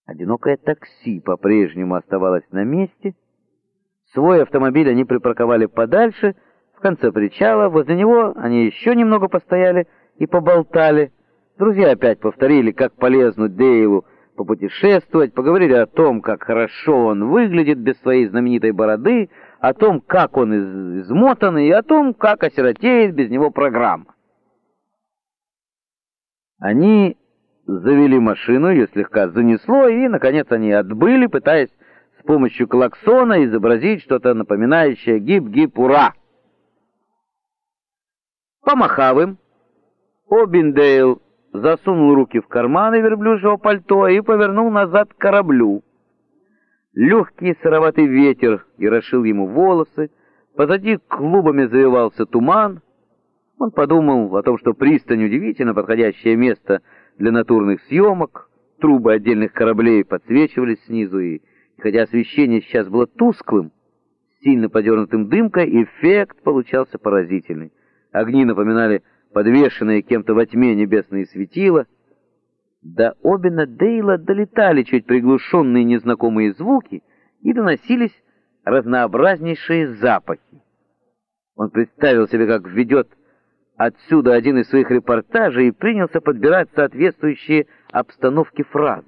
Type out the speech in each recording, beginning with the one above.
Одинокое такси по-прежнему оставалось на месте. Свой автомобиль они припарковали подальше, в конце причала. Возле него они еще немного постояли и поболтали. Друзья опять повторили, как полезно Дейлу попутешествовать, поговорили о том, как хорошо он выглядит без своей знаменитой бороды, о том, как он измотан, и о том, как осиротеет без него программа. Они завели машину, ее слегка занесло, и, наконец, они отбыли, пытаясь с помощью клаксона изобразить что-то напоминающее «гип-гип-ура». Помахав им, Обиндейл засунул руки в карманы верблюжьего пальто и повернул назад к кораблю. Легкий сыроватый ветер ерошил ему волосы, позади клубами завивался туман. Он подумал о том, что пристань — удивительно подходящее место для натурных съемок. Трубы отдельных кораблей подсвечивались снизу, и хотя освещение сейчас было тусклым, сильно подернутым дымкой, эффект получался поразительный. Огни напоминали подвешенные кем-то во тьме небесные светила. До Обина-Дейла долетали чуть приглушенные незнакомые звуки и доносились разнообразнейшие запахи. Он представил себе, как ведет отсюда один из своих репортажей, и принялся подбирать соответствующие обстановке фразы.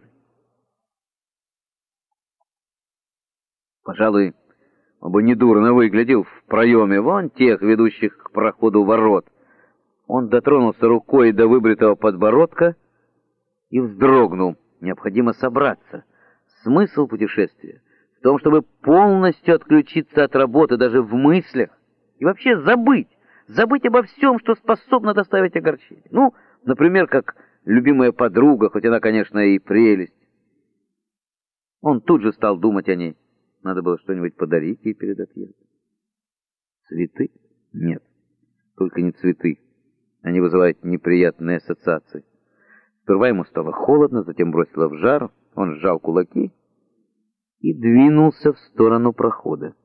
Пожалуй, он бы недурно выглядел в проеме вон тех, ведущих к проходу ворот. Он дотронулся рукой до выбритого подбородка и вздрогнул. Необходимо собраться. Смысл путешествия в том, чтобы полностью отключиться от работы даже в мыслях и вообще забыть обо всем, что способно доставить огорчение. Ну, например, как любимая подруга, хоть она, конечно, и прелесть. Он тут же стал думать о ней. Надо было что-нибудь подарить ей перед отъездом. Цветы? Нет, только не цветы. Они вызывают неприятные ассоциации. Сперва ему стало холодно, затем бросило в жар. Он сжал кулаки и двинулся в сторону прохода.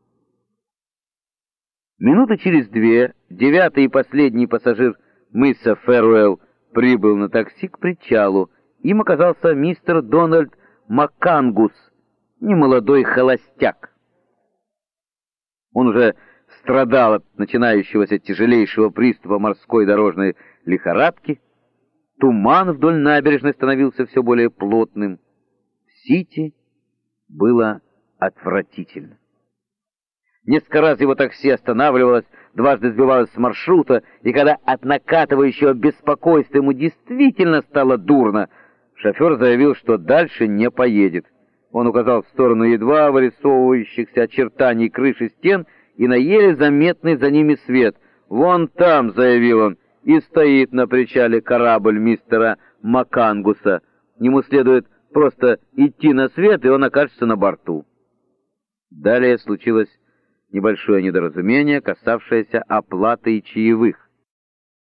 Минуты через две 9-й и последний пассажир мыса Фэруэлл прибыл на такси к причалу. Им оказался мистер Дональд Маккангус, немолодой холостяк. Он уже страдал от начинающегося тяжелейшего приступа морской дорожной лихорадки. Туман вдоль набережной становился все более плотным. В Сити было отвратительно. Несколько раз его такси останавливалось, дважды сбивалось с маршрута, и когда от накатывающего беспокойства ему действительно стало дурно, шофер заявил, что дальше не поедет. Он указал в сторону едва вырисовывающихся очертаний крыши стен и на еле заметный за ними свет. «Вон там», — заявил он, — «и стоит на причале корабль мистера Маккангуса. Ему следует просто идти на свет, и он окажется на борту». Далее случилось небольшое недоразумение, касавшееся оплаты и чаевых.